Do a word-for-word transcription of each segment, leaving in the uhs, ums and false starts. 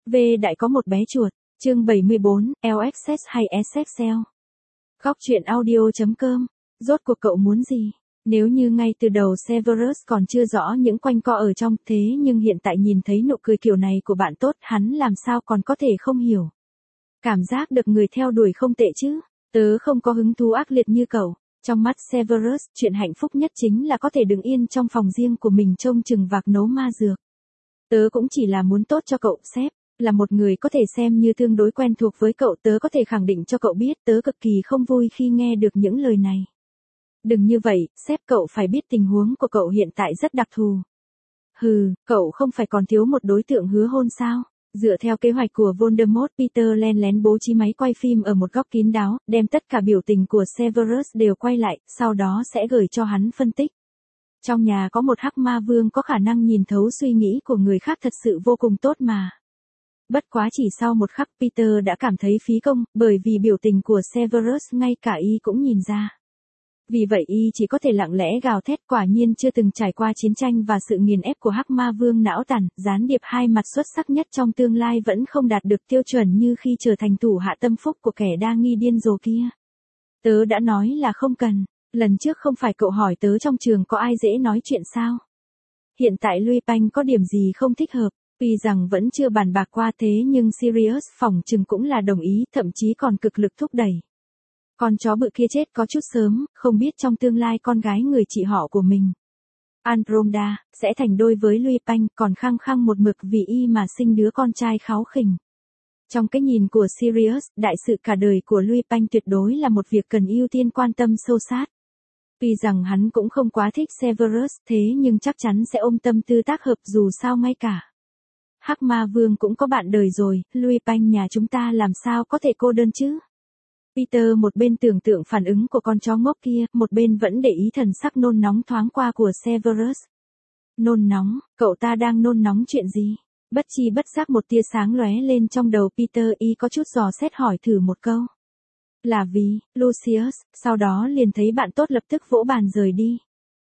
V đại có một bé chuột, chương bảy mươi bốn, lờ ích ét hay ét ích eo. Góc truyện audio.com, rốt cuộc cậu muốn gì? Nếu như ngay từ đầu Severus còn chưa rõ những quanh co ở trong, thế nhưng hiện tại nhìn thấy nụ cười kiểu này của bạn tốt, hắn làm sao còn có thể không hiểu. Cảm giác được người theo đuổi không tệ chứ, tớ không có hứng thú ác liệt như cậu. Trong mắt Severus, chuyện hạnh phúc nhất chính là có thể đứng yên trong phòng riêng của mình trông chừng vạc nấu ma dược. Tớ cũng chỉ là muốn tốt cho cậu, sếp. Là một người có thể xem như tương đối quen thuộc với cậu, tớ có thể khẳng định cho cậu biết tớ cực kỳ không vui khi nghe được những lời này. Đừng như vậy, sếp, cậu phải biết tình huống của cậu hiện tại rất đặc thù. Hừ, cậu không phải còn thiếu một đối tượng hứa hôn sao? Dựa theo kế hoạch của Voldemort, Peter len lén bố trí máy quay phim ở một góc kín đáo, đem tất cả biểu tình của Severus đều quay lại, sau đó sẽ gửi cho hắn phân tích. Trong nhà có một hắc ma vương có khả năng nhìn thấu suy nghĩ của người khác thật sự vô cùng tốt mà. Bất quá chỉ sau một khắc Peter đã cảm thấy phí công, bởi vì biểu tình của Severus ngay cả y cũng nhìn ra. Vì vậy y chỉ có thể lặng lẽ gào thét, quả nhiên chưa từng trải qua chiến tranh và sự nghiền ép của hắc ma vương não tàn, gián điệp hai mặt xuất sắc nhất trong tương lai vẫn không đạt được tiêu chuẩn như khi trở thành thủ hạ tâm phúc của kẻ đa nghi điên rồ kia. Tớ đã nói là không cần, lần trước không phải cậu hỏi tớ trong trường có ai dễ nói chuyện sao? Hiện tại Lupin có điểm gì không thích hợp? Tuy rằng vẫn chưa bàn bạc qua thế nhưng Sirius phỏng chừng cũng là đồng ý, thậm chí còn cực lực thúc đẩy. Con chó bự kia chết có chút sớm, không biết trong tương lai con gái người chị họ của mình, Andromeda, sẽ thành đôi với Lupin, còn khăng khăng một mực vì y mà sinh đứa con trai kháu khỉnh. Trong cái nhìn của Sirius, đại sự cả đời của Lupin tuyệt đối là một việc cần ưu tiên quan tâm sâu sát. Tuy rằng hắn cũng không quá thích Severus, thế nhưng chắc chắn sẽ ôm tâm tư tác hợp dù sao ngay cả. Hắc ma vương cũng có bạn đời rồi, Lupin nhà chúng ta làm sao có thể cô đơn chứ? Peter một bên tưởng tượng phản ứng của con chó ngốc kia, một bên vẫn để ý thần sắc nôn nóng thoáng qua của Severus. Nôn nóng, cậu ta đang nôn nóng chuyện gì? Bất chi bất giác một tia sáng lóe lên trong đầu Peter, y có chút dò xét hỏi thử một câu. Là vì, Lucius, sau đó liền thấy bạn tốt lập tức vỗ bàn rời đi.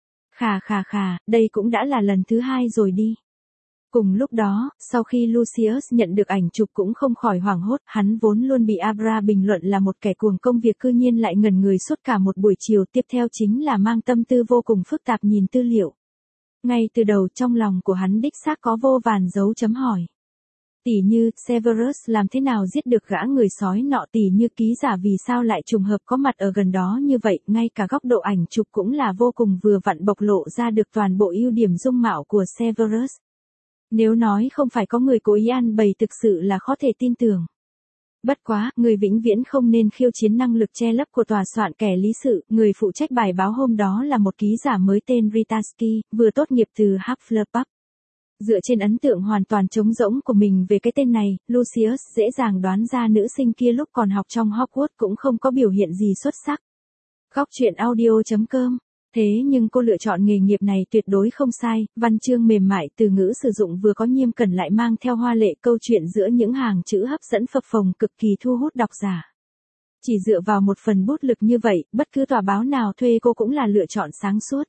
Khà khà khà, đây cũng đã là lần thứ hai rồi đi. Cùng lúc đó, sau khi Lucius nhận được ảnh chụp cũng không khỏi hoảng hốt, hắn vốn luôn bị Abra bình luận là một kẻ cuồng công việc cư nhiên lại ngẩn người suốt cả một buổi chiều, tiếp theo chính là mang tâm tư vô cùng phức tạp nhìn tư liệu. Ngay từ đầu trong lòng của hắn đích xác có vô vàn dấu chấm hỏi. Tỉ như, Severus làm thế nào giết được gã người sói nọ, tỉ như ký giả vì sao lại trùng hợp có mặt ở gần đó như vậy, ngay cả góc độ ảnh chụp cũng là vô cùng vừa vặn bộc lộ ra được toàn bộ ưu điểm dung mạo của Severus. Nếu nói không phải có người cố ý ăn bày thực sự là khó thể tin tưởng. Bất quá, người vĩnh viễn không nên khiêu chiến năng lực che lấp của tòa soạn kẻ lý sự, người phụ trách bài báo hôm đó là một ký giả mới tên Ritaski, vừa tốt nghiệp từ Hufflepuff. Dựa trên ấn tượng hoàn toàn trống rỗng của mình về cái tên này, Lucius dễ dàng đoán ra nữ sinh kia lúc còn học trong Hogwarts cũng không có biểu hiện gì xuất sắc. Góc truyện audio.com. Thế nhưng cô lựa chọn nghề nghiệp này tuyệt đối không sai, văn chương mềm mại, từ ngữ sử dụng vừa có nghiêm cẩn lại mang theo hoa lệ, câu chuyện giữa những hàng chữ hấp dẫn phập phồng cực kỳ thu hút độc giả. Chỉ dựa vào một phần bút lực như vậy, bất cứ tòa báo nào thuê cô cũng là lựa chọn sáng suốt.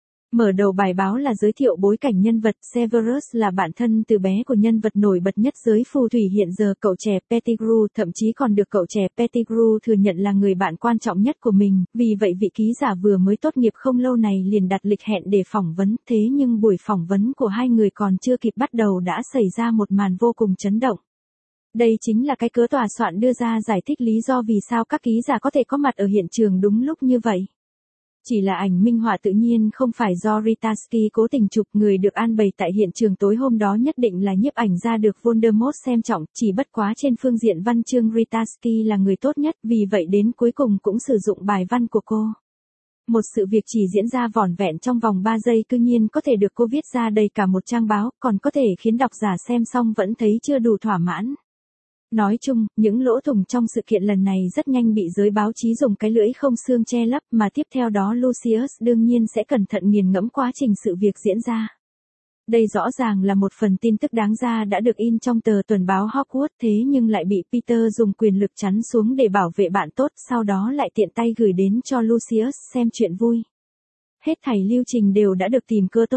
Mở đầu bài báo là giới thiệu bối cảnh nhân vật, Severus là bạn thân từ bé của nhân vật nổi bật nhất giới phù thủy hiện giờ, cậu trẻ Pettigrew, thậm chí còn được cậu trẻ Pettigrew thừa nhận là người bạn quan trọng nhất của mình, vì vậy vị ký giả vừa mới tốt nghiệp không lâu này liền đặt lịch hẹn để phỏng vấn, thế nhưng buổi phỏng vấn của hai người còn chưa kịp bắt đầu đã xảy ra một màn vô cùng chấn động. Đây chính là cái cớ tòa soạn đưa ra giải thích lý do vì sao các ký giả có thể có mặt ở hiện trường đúng lúc như vậy. Chỉ là ảnh minh họa tự nhiên không phải do Ritaski cố tình chụp, người được an bày tại hiện trường tối hôm đó nhất định là nhiếp ảnh gia được Voldemort xem trọng, chỉ bất quá trên phương diện văn chương Ritaski là người tốt nhất, vì vậy đến cuối cùng cũng sử dụng bài văn của cô. Một sự việc chỉ diễn ra vỏn vẹn trong vòng ba giây cư nhiên có thể được cô viết ra đầy cả một trang báo, còn có thể khiến độc giả xem xong vẫn thấy chưa đủ thỏa mãn. Nói chung, những lỗ thủng trong sự kiện lần này rất nhanh bị giới báo chí dùng cái lưỡi không xương che lấp, mà tiếp theo đó Lucius đương nhiên sẽ cẩn thận nghiền ngẫm quá trình sự việc diễn ra. Đây rõ ràng là một phần tin tức đáng ra đã được in trong tờ tuần báo Hogwarts, thế nhưng lại bị Peter dùng quyền lực chắn xuống để bảo vệ bạn tốt, sau đó lại tiện tay gửi đến cho Lucius xem chuyện vui. Hết thảy lưu trình đều đã được tìm cơ tốt.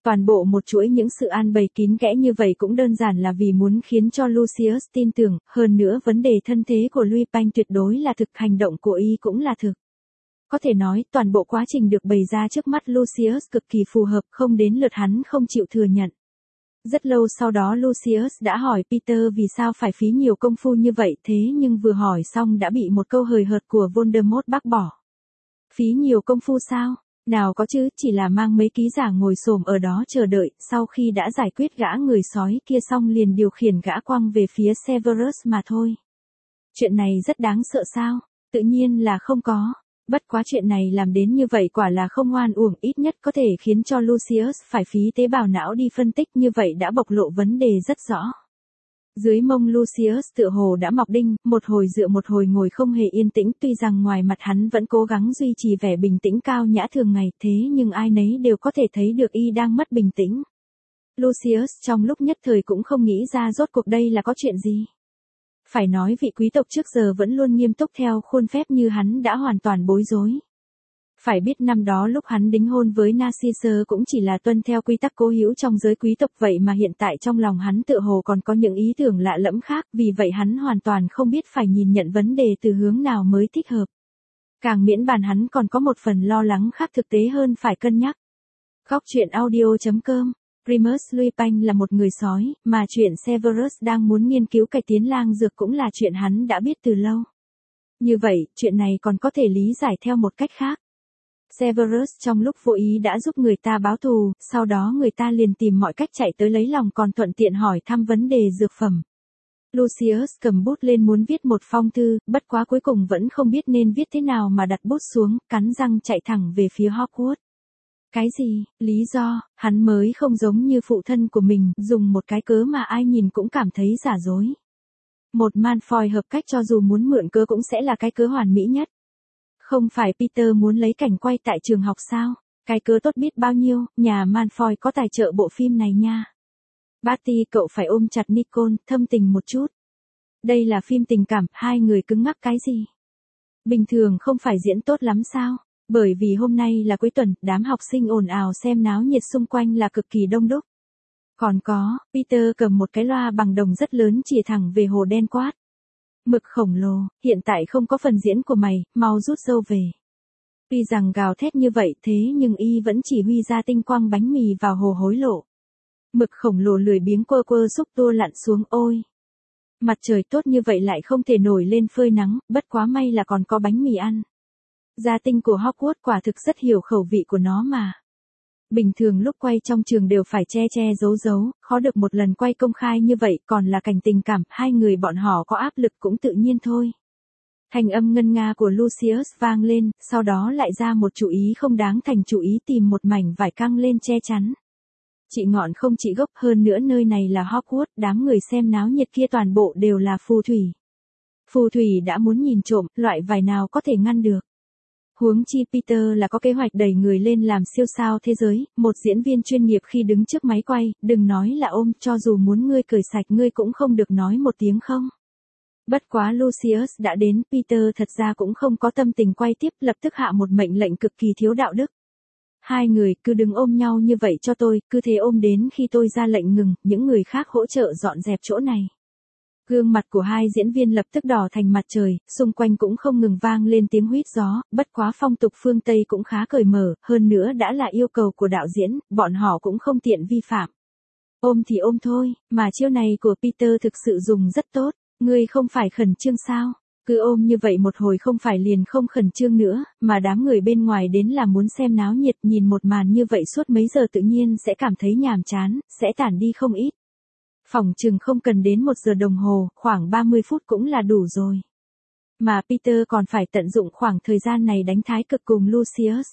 Toàn bộ một chuỗi những sự an bày kín kẽ như vậy cũng đơn giản là vì muốn khiến cho Lucius tin tưởng, hơn nữa vấn đề thân thế của Lupin tuyệt đối là thực, hành động của y cũng là thực. Có thể nói, toàn bộ quá trình được bày ra trước mắt Lucius cực kỳ phù hợp, không đến lượt hắn không chịu thừa nhận. Rất lâu sau đó Lucius đã hỏi Peter vì sao phải phí nhiều công phu như vậy, thế nhưng vừa hỏi xong đã bị một câu hời hợt của Voldemort bác bỏ. Phí nhiều công phu sao? Nào có chứ, chỉ là mang mấy ký giả ngồi xổm ở đó chờ đợi, sau khi đã giải quyết gã người sói kia xong liền điều khiển gã quăng về phía Severus mà thôi. Chuyện này rất đáng sợ sao? Tự nhiên là không có. Bất quá chuyện này làm đến như vậy quả là không oan uổng, ít nhất có thể khiến cho Lucius phải phí tế bào não đi phân tích, như vậy đã bộc lộ vấn đề rất rõ. Dưới mông Lucius tựa hồ đã mọc đinh, một hồi dựa một hồi ngồi không hề yên tĩnh, tuy rằng ngoài mặt hắn vẫn cố gắng duy trì vẻ bình tĩnh cao nhã thường ngày, thế nhưng ai nấy đều có thể thấy được y đang mất bình tĩnh. Lucius trong lúc nhất thời cũng không nghĩ ra rốt cuộc đây là có chuyện gì. Phải nói vị quý tộc trước giờ vẫn luôn nghiêm túc theo khuôn phép như hắn đã hoàn toàn bối rối. Phải biết năm đó lúc hắn đính hôn với Narcissus cũng chỉ là tuân theo quy tắc cố hữu trong giới quý tộc, vậy mà hiện tại trong lòng hắn tựa hồ còn có những ý tưởng lạ lẫm khác, vì vậy hắn hoàn toàn không biết phải nhìn nhận vấn đề từ hướng nào mới thích hợp. Càng miễn bàn hắn còn có một phần lo lắng khác thực tế hơn phải cân nhắc. Góc truyện audio chấm com Remus Lupin là một người sói, mà chuyện Severus đang muốn nghiên cứu cải tiến lang dược cũng là chuyện hắn đã biết từ lâu. Như vậy, chuyện này còn có thể lý giải theo một cách khác. Severus trong lúc vô ý đã giúp người ta báo thù, sau đó người ta liền tìm mọi cách chạy tới lấy lòng, còn thuận tiện hỏi thăm vấn đề dược phẩm. Lucius cầm bút lên muốn viết một phong thư, bất quá cuối cùng vẫn không biết nên viết thế nào mà đặt bút xuống, cắn răng chạy thẳng về phía Hogwarts. Cái gì? Lý do, hắn mới không giống như phụ thân của mình, dùng một cái cớ mà ai nhìn cũng cảm thấy giả dối. Một Malfoy hợp cách cho dù muốn mượn cớ cũng sẽ là cái cớ hoàn mỹ nhất. Không phải Peter muốn lấy cảnh quay tại trường học sao? Cái cớ tốt biết bao nhiêu, nhà Malfoy có tài trợ bộ phim này nha. Barty, cậu phải ôm chặt Nicole, thâm tình một chút. Đây là phim tình cảm, hai người cứng ngắc cái gì? Bình thường không phải diễn tốt lắm sao? Bởi vì hôm nay là cuối tuần, đám học sinh ồn ào xem náo nhiệt xung quanh là cực kỳ đông đúc. Còn có, Peter cầm một cái loa bằng đồng rất lớn chìa thẳng về hồ đen quát. Mực khổng lồ, hiện tại không có phần diễn của mày, mau rút râu về. Tuy rằng gào thét như vậy thế nhưng y vẫn chỉ huy ra tinh quang bánh mì vào hồ hối lộ. Mực khổng lồ lười biếng quơ quơ xúc tua lặn xuống, ôi. Mặt trời tốt như vậy lại không thể nổi lên phơi nắng, bất quá may là còn có bánh mì ăn. Gia tinh của Hogwarts quả thực rất hiểu khẩu vị của nó mà. Bình thường lúc quay trong trường đều phải che che giấu giấu, khó được một lần quay công khai như vậy, còn là cảnh tình cảm, hai người bọn họ có áp lực cũng tự nhiên thôi. Thanh âm ngân nga của Lucius vang lên, sau đó lại ra một chủ ý không đáng thành chủ ý, tìm một mảnh vải căng lên che chắn. Chị ngọn không chị gốc, hơn nữa nơi này là Hogwarts, đám người xem náo nhiệt kia toàn bộ đều là phù thủy. Phù thủy đã muốn nhìn trộm, loại vải nào có thể ngăn được. Huống chi Peter là có kế hoạch đẩy người lên làm siêu sao thế giới, một diễn viên chuyên nghiệp khi đứng trước máy quay, đừng nói là ôm, cho dù muốn ngươi cởi sạch ngươi cũng không được nói một tiếng không. Bất quá Lucius đã đến, Peter thật ra cũng không có tâm tình quay tiếp, lập tức hạ một mệnh lệnh cực kỳ thiếu đạo đức. Hai người cứ đừng ôm nhau như vậy cho tôi, cứ thế ôm đến khi tôi ra lệnh ngừng, những người khác hỗ trợ dọn dẹp chỗ này. Gương mặt của hai diễn viên lập tức đỏ thành mặt trời, xung quanh cũng không ngừng vang lên tiếng huýt gió, bất quá phong tục phương Tây cũng khá cởi mở, hơn nữa đã là yêu cầu của đạo diễn, bọn họ cũng không tiện vi phạm. Ôm thì ôm thôi, mà chiêu này của Peter thực sự dùng rất tốt, ngươi không phải khẩn trương sao? Cứ ôm như vậy một hồi không phải liền không khẩn trương nữa, mà đám người bên ngoài đến là muốn xem náo nhiệt, nhìn một màn như vậy suốt mấy giờ tự nhiên sẽ cảm thấy nhàm chán, sẽ tản đi không ít. Phỏng chừng không cần đến một giờ đồng hồ, khoảng ba mươi phút cũng là đủ rồi. Mà Peter còn phải tận dụng khoảng thời gian này đánh thái cực cùng Lucius.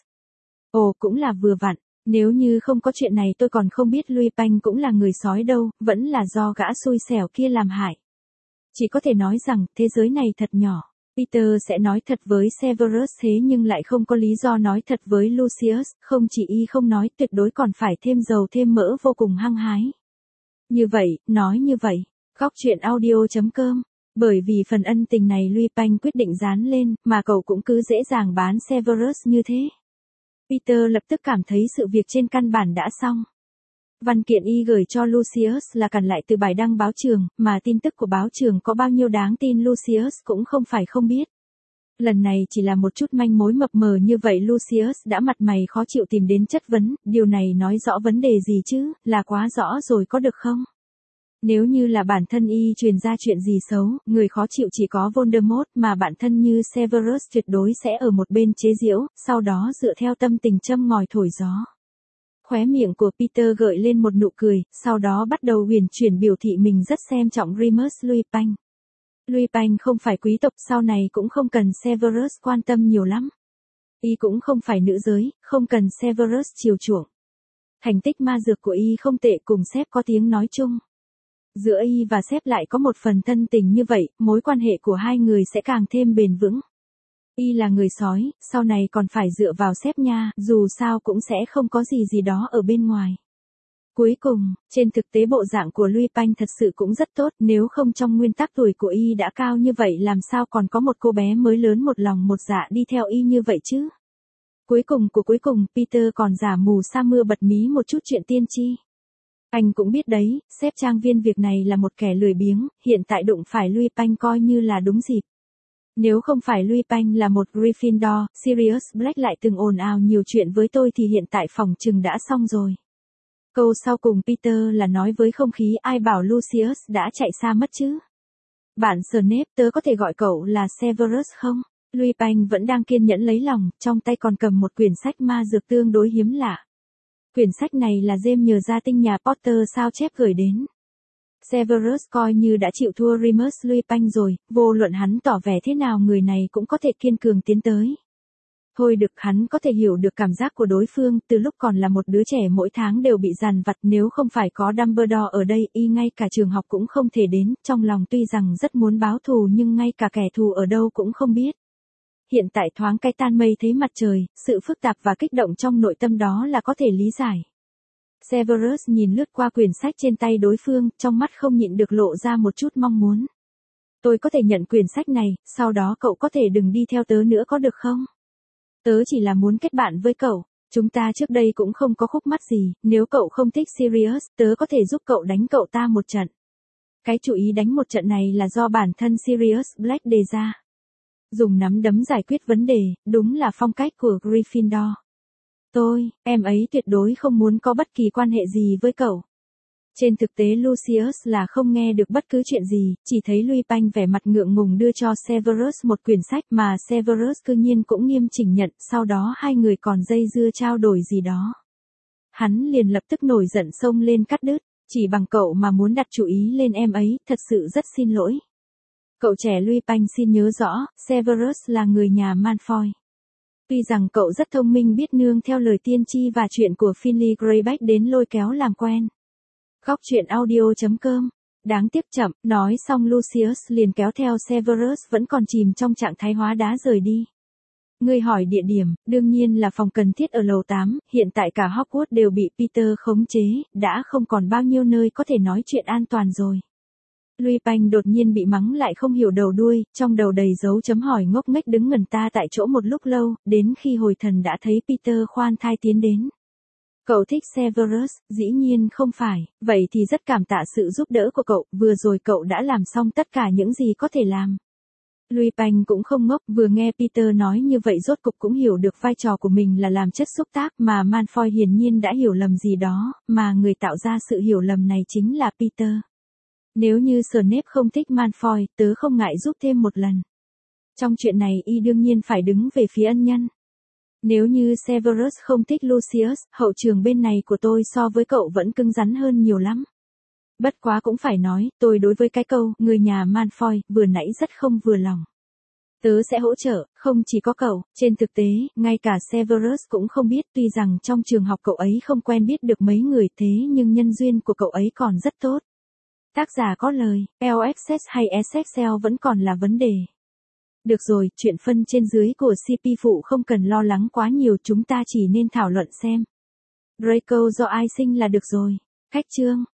Ồ, cũng là vừa vặn, nếu như không có chuyện này tôi còn không biết Lupin cũng là người sói đâu, vẫn là do gã xui xẻo kia làm hại. Chỉ có thể nói rằng, thế giới này thật nhỏ. Peter sẽ nói thật với Severus thế nhưng lại không có lý do nói thật với Lucius, không chỉ y không nói, tuyệt đối còn phải thêm dầu thêm mỡ, vô cùng hăng hái. Như vậy, nói như vậy, góc truyện audio chấm com, bởi vì phần ân tình này Lupin quyết định dán lên, mà cậu cũng cứ dễ dàng bán Severus như thế. Peter lập tức cảm thấy sự việc trên căn bản đã xong. Văn kiện y gửi cho Lucius là cản lại từ bài đăng báo trường, mà tin tức của báo trường có bao nhiêu đáng tin Lucius cũng không phải không biết. Lần này chỉ là một chút manh mối mập mờ như vậy Lucius đã mặt mày khó chịu tìm đến chất vấn, điều này nói rõ vấn đề gì chứ, là quá rõ rồi có được không? Nếu như là bản thân y truyền ra chuyện gì xấu, người khó chịu chỉ có Voldemort mà bản thân như Severus tuyệt đối sẽ ở một bên chế giễu, sau đó dựa theo tâm tình châm ngòi thổi gió. Khóe miệng của Peter gợi lên một nụ cười, sau đó bắt đầu huyền chuyển biểu thị mình rất xem trọng Remus Lupin. Lupin không phải quý tộc sau này cũng không cần Severus quan tâm nhiều lắm. Y cũng không phải nữ giới, không cần Severus chiều chuộng. Thành tích ma dược của y không tệ cùng sếp có tiếng nói chung. Giữa y và sếp lại có một phần thân tình như vậy, mối quan hệ của hai người sẽ càng thêm bền vững. Y là người sói, sau này còn phải dựa vào sếp nha, dù sao cũng sẽ không có gì gì đó ở bên ngoài. Cuối cùng, trên thực tế bộ dạng của Lupin thật sự cũng rất tốt, nếu không trong nguyên tắc tuổi của y đã cao như vậy làm sao còn có một cô bé mới lớn một lòng một dạ đi theo y như vậy chứ. Cuối cùng của cuối cùng, Peter còn giả mù sa mưa bật mí một chút chuyện tiên tri. Anh cũng biết đấy, sếp trang viên việc này là một kẻ lười biếng, hiện tại đụng phải Lupin coi như là đúng dịp. Nếu không phải Lupin là một Gryffindor, Sirius Black lại từng ồn ào nhiều chuyện với tôi thì hiện tại phòng trừng đã xong rồi. Câu sau cùng Peter là nói với không khí ai bảo Lucius đã chạy xa mất chứ. Bạn Snape tớ có thể gọi cậu là Severus không? Lupin vẫn đang kiên nhẫn lấy lòng, trong tay còn cầm một quyển sách ma dược tương đối hiếm lạ. Quyển sách này là James nhờ gia tinh nhà Potter sao chép gửi đến. Severus coi như đã chịu thua Remus Lupin rồi, vô luận hắn tỏ vẻ thế nào người này cũng có thể kiên cường tiến tới. Thôi được, hắn có thể hiểu được cảm giác của đối phương, từ lúc còn là một đứa trẻ mỗi tháng đều bị dằn vặt, nếu không phải có Dumbledore ở đây y ngay cả trường học cũng không thể đến, trong lòng tuy rằng rất muốn báo thù nhưng ngay cả kẻ thù ở đâu cũng không biết. Hiện tại thoáng cái tan mây thấy mặt trời, sự phức tạp và kích động trong nội tâm đó là có thể lý giải. Severus nhìn lướt qua quyển sách trên tay đối phương, trong mắt không nhịn được lộ ra một chút mong muốn. Tôi có thể nhận quyển sách này, sau đó cậu có thể đừng đi theo tớ nữa có được không? Tớ chỉ là muốn kết bạn với cậu, chúng ta trước đây cũng không có khúc mắc gì, nếu cậu không thích Sirius, tớ có thể giúp cậu đánh cậu ta một trận. Cái chủ ý đánh một trận này là do bản thân Sirius Black đề ra. Dùng nắm đấm giải quyết vấn đề, đúng là phong cách của Gryffindor. Tôi, em ấy tuyệt đối không muốn có bất kỳ quan hệ gì với cậu. Trên thực tế Lucius là không nghe được bất cứ chuyện gì, chỉ thấy Lupin vẻ mặt ngượng ngùng đưa cho Severus một quyển sách mà Severus cư nhiên cũng nghiêm chỉnh nhận, sau đó hai người còn dây dưa trao đổi gì đó. Hắn liền lập tức nổi giận xông lên cắt đứt, chỉ bằng cậu mà muốn đặt chủ ý lên em ấy, thật sự rất xin lỗi. Cậu trẻ Lupin xin nhớ rõ, Severus là người nhà Malfoy. Tuy rằng cậu rất thông minh biết nương theo lời tiên tri và chuyện của Finley Greyback đến lôi kéo làm quen. Góc truyện audio chấm com. Đáng tiếc chậm, nói xong Lucius liền kéo theo Severus vẫn còn chìm trong trạng thái hóa đá rời đi. Ngươi hỏi địa điểm, đương nhiên là phòng cần thiết ở lầu tám, hiện tại cả Hogwarts đều bị Peter khống chế, đã không còn bao nhiêu nơi có thể nói chuyện an toàn rồi. Lupin đột nhiên bị mắng lại không hiểu đầu đuôi, trong đầu đầy dấu chấm hỏi ngốc nghếch đứng ngẩn ta tại chỗ một lúc lâu, đến khi hồi thần đã thấy Peter khoan thai tiến đến. Cậu thích Severus, dĩ nhiên không phải, vậy thì rất cảm tạ sự giúp đỡ của cậu, vừa rồi cậu đã làm xong tất cả những gì có thể làm. Lupin cũng không ngốc, vừa nghe Peter nói như vậy rốt cục cũng hiểu được vai trò của mình là làm chất xúc tác mà Malfoy hiển nhiên đã hiểu lầm gì đó, mà người tạo ra sự hiểu lầm này chính là Peter. Nếu như Snape không thích Malfoy, tớ không ngại giúp thêm một lần. Trong chuyện này y đương nhiên phải đứng về phía ân nhân. Nếu như Severus không thích Lucius, hậu trường bên này của tôi so với cậu vẫn cứng rắn hơn nhiều lắm. Bất quá cũng phải nói, tôi đối với cái câu, người nhà Malfoy, vừa nãy rất không vừa lòng. Tớ sẽ hỗ trợ, không chỉ có cậu, trên thực tế, ngay cả Severus cũng không biết, tuy rằng trong trường học cậu ấy không quen biết được mấy người thế nhưng nhân duyên của cậu ấy còn rất tốt. Tác giả có lời, lờ ép ét hay ét ích eo vẫn còn là vấn đề. Được rồi, chuyện phân trên dưới của xê pê phụ không cần lo lắng quá nhiều, chúng ta chỉ nên thảo luận xem Draco do ai sinh là được rồi. Khách chương